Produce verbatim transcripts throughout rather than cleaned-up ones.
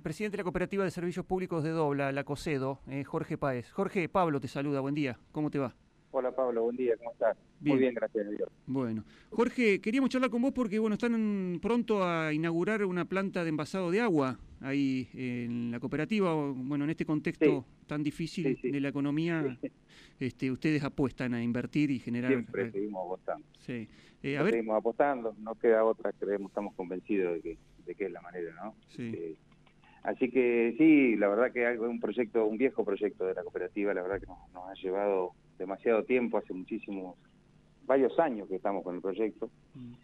presidente de la Cooperativa de Servicios Públicos de Dobla, la COSEDO, eh, Jorge Páez. Jorge, Pablo te saluda, buen día, ¿cómo te va? Hola Pablo, buen día, ¿cómo estás? Muy Bien. bien, gracias a Dios. Bueno, Jorge, queríamos charlar con vos porque bueno, están pronto a inaugurar una planta de envasado de agua ahí en la cooperativa. Bueno, en este contexto Sí, tan sí, difícil sí, de la economía, sí. este, ustedes apuestan a invertir y generar. Siempre seguimos apostando. Sí. Eh, a Siempre ver, seguimos apostando, no queda otra, creemos, estamos convencidos de que, de que es la manera, ¿no? sí. Este, así que sí, la verdad que algo, un proyecto, un viejo proyecto de la cooperativa, la verdad que nos, nos ha llevado demasiado tiempo, hace muchísimos, varios años que estamos con el proyecto, Mm.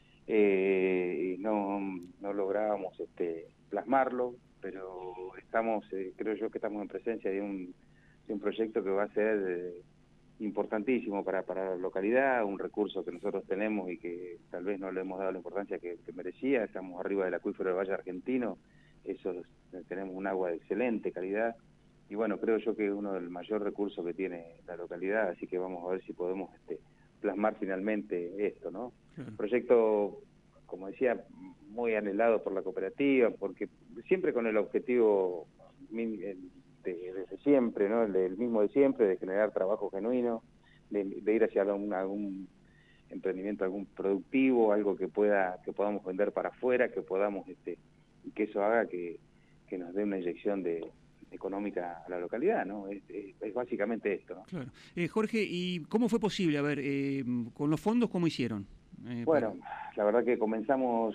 eh, y no, no lográbamos este, plasmarlo, pero estamos, eh, creo yo que estamos en presencia de un, de un proyecto que va a ser eh, importantísimo para, para la localidad, un recurso que nosotros tenemos y que tal vez no le hemos dado la importancia que, que merecía. Estamos arriba del acuífero del Valle Argentino, eso es, tenemos un agua de excelente calidad, y bueno, creo yo que es uno del mayor recursos que tiene la localidad, así que vamos a ver si podemos este, plasmar finalmente esto, ¿no? Claro. Proyecto, como decía, muy anhelado por la cooperativa, porque siempre con el objetivo de, desde siempre, ¿no? El, el mismo de siempre, de generar trabajo genuino, de, de ir hacia algún, algún emprendimiento, algún productivo, algo que pueda que podamos vender para afuera, que podamos, este, y que eso haga que, que nos dé una inyección de económica a la localidad, ¿no? Es, es, es básicamente esto, ¿no? Claro. Eh, Jorge, ¿y cómo fue posible? A ver, eh, con los fondos, ¿cómo hicieron? Eh, para... Bueno, la verdad que comenzamos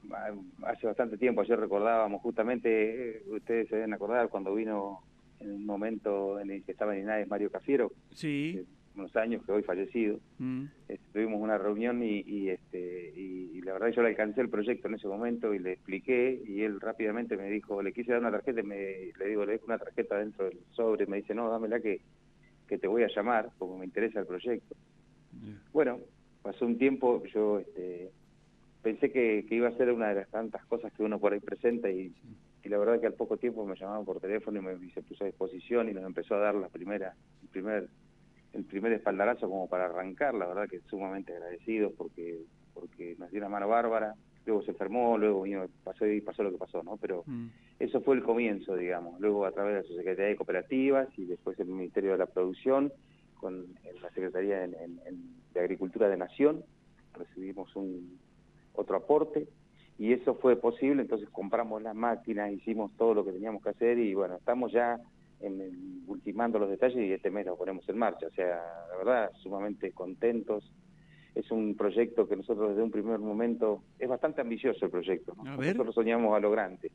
hace bastante tiempo. Ayer recordábamos justamente, eh, ustedes se deben acordar, cuando vino en un momento en el que estaba en INAES Mario Cafiero, Sí. hace unos años, que hoy fallecido. Mm. Este, tuvimos una reunión y, y, este, y, y la verdad yo le alcancé el proyecto en ese momento y le expliqué, y él rápidamente me dijo, le quise dar una tarjeta, y me, le digo, le dejo una tarjeta dentro del sobre, me dice, no, dámela que, que te voy a llamar, porque me interesa el proyecto. Yeah. Bueno, pasó un tiempo, yo este, pensé que, que iba a ser una de las tantas cosas que uno por ahí presenta, y, Sí. y la verdad que al poco tiempo me llamaban por teléfono y, me, y se puso a disposición y nos empezó a dar la primera, el primer, el primer espaldarazo como para arrancar. La verdad que sumamente agradecidos porque, porque nos dio una mano bárbara. Luego se enfermó, luego vino, pasó y pasó lo que pasó, ¿no? Pero Mm. eso fue el comienzo, digamos. Luego a través de la Subsecretaría de Cooperativas y después el Ministerio de la Producción, con la Secretaría en, en, en, de Agricultura de Nación, recibimos un otro aporte, y eso fue posible. Entonces compramos las máquinas, hicimos todo lo que teníamos que hacer, y bueno, estamos ya en el, ultimando los detalles, y este mes lo ponemos en marcha. O sea, la verdad, sumamente contentos. Es un proyecto que nosotros desde un primer momento, es bastante ambicioso el proyecto, ¿no? A ver, Nosotros soñamos a lo grande.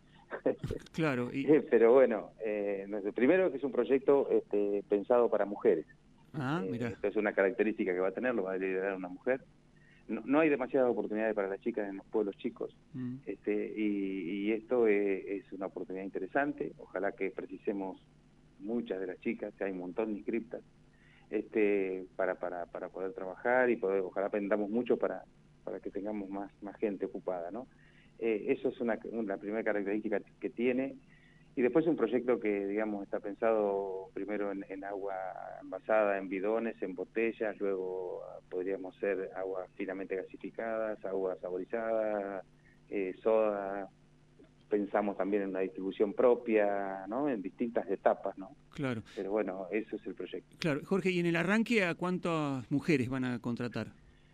claro. Y... Pero bueno, eh, primero que es un proyecto este, pensado para mujeres. Ah, Eh, mirá. esto es una característica que va a tener, lo va a liderar una mujer. No, no hay demasiadas oportunidades para las chicas en los pueblos chicos, Mm. este, y, y esto es, es una oportunidad interesante. Ojalá que precisemos muchas de las chicas, que hay un montón de inscriptas, este, para, para, para poder trabajar, y poder, ojalá aprendamos mucho para, para que tengamos más, más gente ocupada, ¿no? Eh, eso es una, una primera característica que tiene. Y después un proyecto que, digamos, está pensado primero en, en agua envasada, en bidones, en botellas, luego podríamos ser aguas finamente gasificadas, agua saborizada, eh, soda. Pensamos también en una distribución propia, ¿no? En distintas etapas, ¿no? Claro. Pero bueno, eso es el proyecto. Claro. Jorge, ¿y en el arranque a cuántas mujeres van a contratar?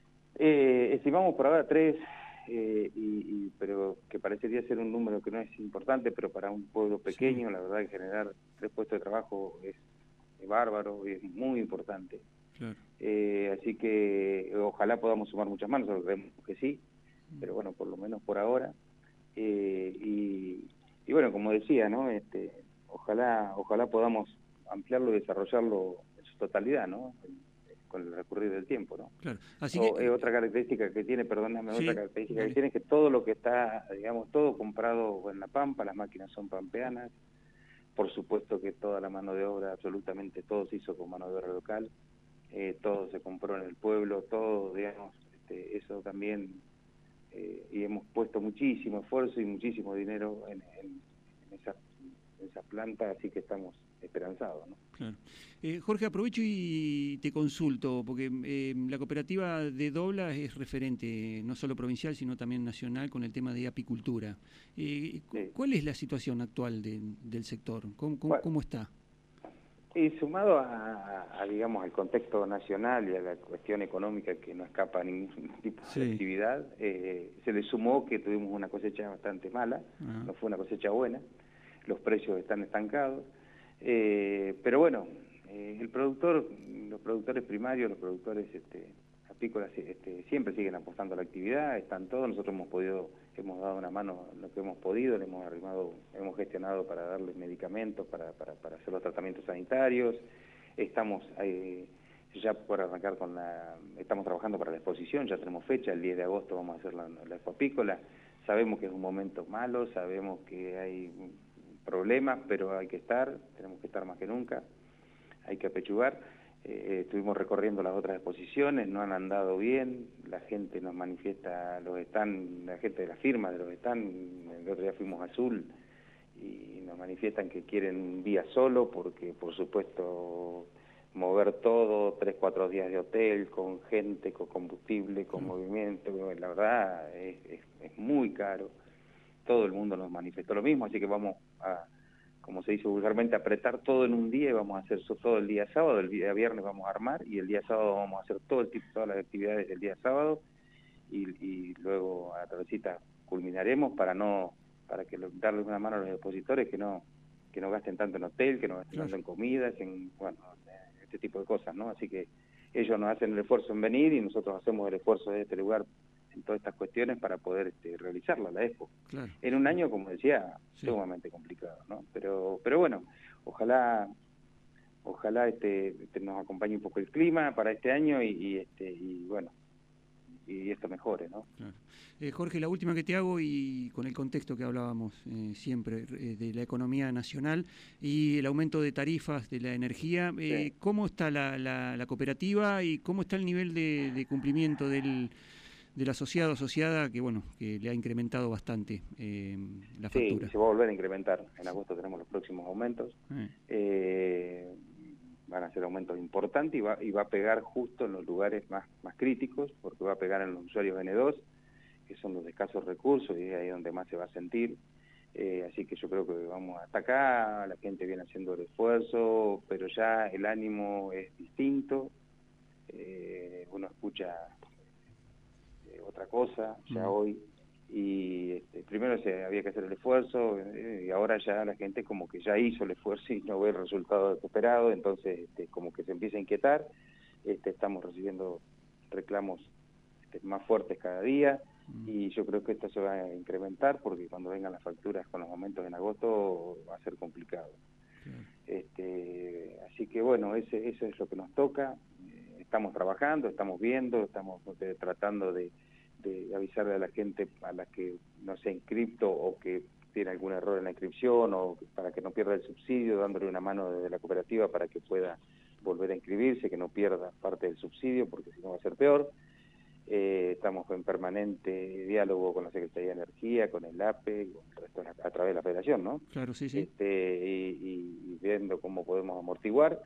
Eh, estimamos por ahora tres, eh, y, y, pero que parecería ser un número que no es importante, pero para un pueblo Sí. pequeño, la verdad que generar tres puestos de trabajo es, es bárbaro y es muy importante. Claro. Eh, así que ojalá podamos sumar muchas más, nosotros creemos que sí, pero bueno, por lo menos por ahora. Eh, y, y bueno, como decía, ¿no? Este, ojalá, ojalá podamos ampliarlo y desarrollarlo en su totalidad, ¿no? Con el recurrir del tiempo, ¿no? Claro. Así que, O, eh, eh, otra característica que tiene, perdóname, otra sí, característica que dale. tiene es que todo lo que está, digamos, todo comprado en La Pampa, las máquinas son pampeanas, por supuesto que toda la mano de obra, absolutamente todo se hizo con mano de obra local, eh, todo se compró en el pueblo, todo, digamos, este, eso también, eh, y hemos puesto muchísimo esfuerzo y muchísimo dinero en, en, en, esa, en esa planta, así que estamos esperanzados, ¿no? Claro. Eh, Jorge, aprovecho y te consulto, porque eh, la cooperativa de Doblas es referente no solo provincial, sino también nacional con el tema de apicultura. Eh, Sí. ¿Cuál es la situación actual de, del sector? ¿Cómo, cómo, Bueno, cómo está? y sumado a, a, digamos, al contexto nacional y a la cuestión económica que no escapa a ningún tipo Sí. de actividad, eh, se le sumó que tuvimos una cosecha bastante mala, Ah. no fue una cosecha buena, los precios están estancados, eh, pero bueno, eh, el productor, los productores primarios, los productores este, apícolas este, siempre siguen apostando a la actividad, están todos, nosotros hemos podido, hemos dado una mano en lo que hemos podido, le hemos arrimado, hemos gestionado para darles medicamentos, para, para, para hacer los tratamientos sanitarios, estamos eh, ya por arrancar con la, estamos trabajando para la exposición, ya tenemos fecha, el diez de agosto vamos a hacer la, la expo apícola, sabemos que es un momento malo, sabemos que hay problemas, pero hay que estar, tenemos que estar más que nunca, hay que apechugar. Eh, estuvimos recorriendo las otras exposiciones, no han andado bien, la gente nos manifiesta, los están, la gente de las firmas de los están, el otro día fuimos a Azul y nos manifiestan que quieren un día solo porque por supuesto mover todo, tres, cuatro días de hotel, con gente, con combustible, con movimiento, la verdad es, es, es muy caro. Todo el mundo nos manifestó lo mismo, así que vamos a, como se dice vulgarmente, apretar todo en un día y vamos a hacer eso todo el día sábado, el día viernes vamos a armar y el día sábado vamos a hacer todo el tipo, todas las actividades del día sábado y, y luego a la tardecita culminaremos para no, para que lo, darles una mano a los expositores que no, que no gasten tanto en hotel, que no gasten tanto en comidas, en, bueno, este tipo de cosas, ¿no? Así que ellos nos hacen el esfuerzo en venir y nosotros hacemos el esfuerzo de este lugar en todas estas cuestiones para poder este, realizarla, la expo. Claro. En un año, como decía, Sí. sumamente complicado, ¿no? Pero, pero bueno, ojalá, ojalá este, este nos acompañe un poco el clima para este año y, y este, y bueno, y esto mejore, ¿no? Claro. Eh, Jorge, la última que te hago y con el contexto que hablábamos eh, siempre eh, de la economía nacional y el aumento de tarifas de la energía, eh, Sí. ¿cómo está la, la, la cooperativa y cómo está el nivel de, de cumplimiento del, del asociado asociada que bueno que le ha incrementado bastante eh, la factura? Sí, se va a volver a incrementar. En agosto tenemos los próximos aumentos. Eh. Eh, van a ser aumentos importantes y va, y va a pegar justo en los lugares más, más críticos, porque va a pegar en los usuarios N dos, que son los de escasos recursos y es ahí donde más se va a sentir. Eh, así que yo creo que vamos hasta acá, la gente viene haciendo el esfuerzo, pero ya el ánimo es distinto, eh, uno escucha eh, otra cosa ya mm. hoy, y este, primero se había que hacer el esfuerzo eh, y ahora ya la gente como que ya hizo el esfuerzo y no ve el resultado esperado, entonces este, como que se empieza a inquietar, este, estamos recibiendo reclamos este, más fuertes cada día, y yo creo que esto se va a incrementar porque cuando vengan las facturas con los aumentos en agosto va a ser complicado. Claro. Este, así que bueno, ese, eso es lo que nos toca, eh, estamos trabajando, estamos viendo, estamos de, tratando de, de avisarle a la gente a la que no se ha inscripto o que tiene algún error en la inscripción o para que no pierda el subsidio, dándole una mano desde la cooperativa para que pueda volver a inscribirse, que no pierda parte del subsidio porque si no va a ser peor. Eh, estamos en permanente diálogo con la Secretaría de Energía, con el A P E, con el resto, a través de la Federación, ¿no? Claro, sí, sí. Este, y, y viendo cómo podemos amortiguar,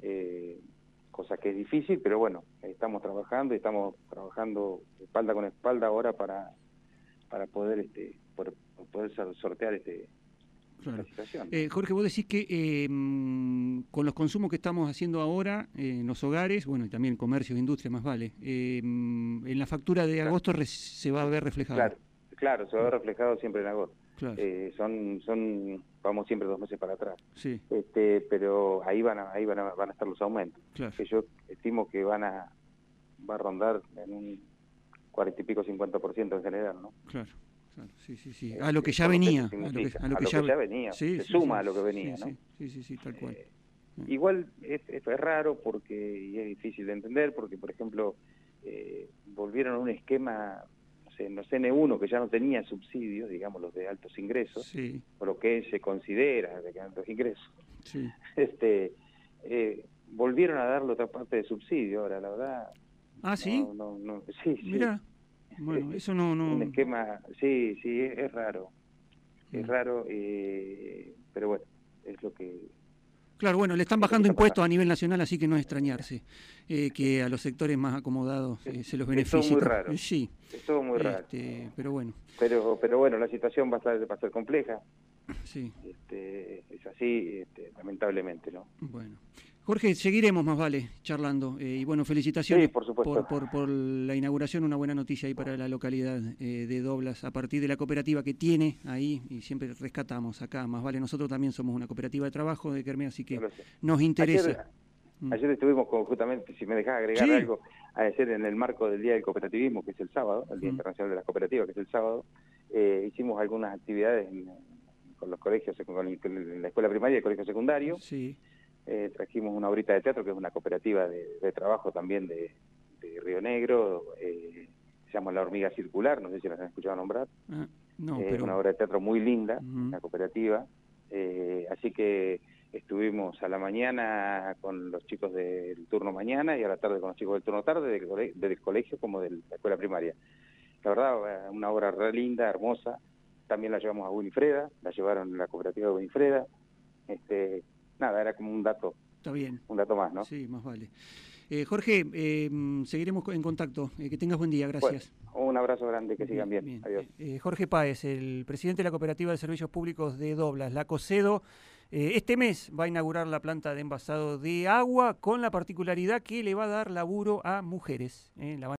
eh, cosa que es difícil, pero bueno, estamos trabajando y estamos trabajando espalda con espalda ahora para, para poder, este, por, poder sortear este... Claro. Situación, ¿no? eh, Jorge, vos decís que eh, con los consumos que estamos haciendo ahora eh, en los hogares, bueno, y también comercio e industria más vale, eh, en la factura de agosto claro. se va a ver reflejado. Claro, claro, se va a ver reflejado siempre en agosto. Claro. Eh, son, son, vamos siempre dos meses para atrás. Sí. Este, pero ahí van a, ahí van a, van a estar los aumentos. Claro. Que yo estimo que van a, va a rondar en un cuarenta y pico, cincuenta por ciento en general, ¿no? Claro. Claro, sí, sí, sí. A lo que ya venía. A lo que, que, a lo que, ya, ya venía. Sí, se sí, suma sí, a lo que venía, sí, ¿no? Sí, sí, sí, tal cual. Eh, igual es, esto es raro porque y es difícil de entender porque, por ejemplo, eh, volvieron a un esquema, no sé, en los N uno que ya no tenía subsidios, digamos, los de altos ingresos, sí. o lo que se considera de altos ingresos. Sí. Este, eh, volvieron a darle otra parte de subsidio ahora, la verdad. Ah, ¿sí? No, no, no, sí, sí. Mirá. Bueno, eso no, no... Un esquema, sí, sí, es, es raro, es mm. raro, eh, pero bueno, es lo que... Claro, bueno, le están bajando impuestos a nivel nacional, así que no es extrañarse eh, que a los sectores más acomodados eh, se los beneficie. Es todo muy raro. Sí. Es todo muy raro. Este, pero bueno. Pero, pero bueno, la situación va a ser, va a ser compleja. Sí. Este, es así, este, lamentablemente, ¿no? Bueno. Jorge, seguiremos más vale charlando. Eh, y bueno, felicitaciones sí, por, supuesto. por, por, por la inauguración, una buena noticia ahí para la localidad eh, de Doblas, a partir de la cooperativa que tiene ahí, y siempre rescatamos acá, más vale, nosotros también somos una cooperativa de trabajo de Kermés, así que nos interesa. Ayer, mm. ayer estuvimos con, justamente, si me dejás agregar sí. algo, ayer en el marco del Día del Cooperativismo, que es el sábado, el Día mm. Internacional de las Cooperativas, que es el sábado, eh, hicimos algunas actividades en, con los colegios, con, el, con la escuela primaria y el colegio secundario. Sí. Eh, trajimos una horita de teatro, que es una cooperativa de, de trabajo también de, de Río Negro, eh, se llama La Hormiga Circular, no sé si las han escuchado nombrar. Ah, no, eh, pero... una obra de teatro muy linda, uh-huh. la cooperativa. Eh, así que estuvimos a la mañana con los chicos del turno mañana y a la tarde con los chicos del turno tarde, del colegio, del colegio como de la escuela primaria. La verdad, una obra re linda, hermosa. También la llevamos a Winifreda, la llevaron a la cooperativa de Winifreda. Este, nada, era como un dato. Está bien. Un dato más, ¿no? Sí, más vale. Eh, Jorge, eh, seguiremos en contacto. Eh, que tengas buen día, gracias. Bueno, un abrazo grande, que sigan bien. bien. Adiós. Eh, Jorge Páez, el presidente de la Cooperativa de Servicios Públicos de Doblas, la COSEDO, eh, este mes va a inaugurar la planta de envasado de agua con la particularidad que le va a dar laburo a mujeres. Eh, la van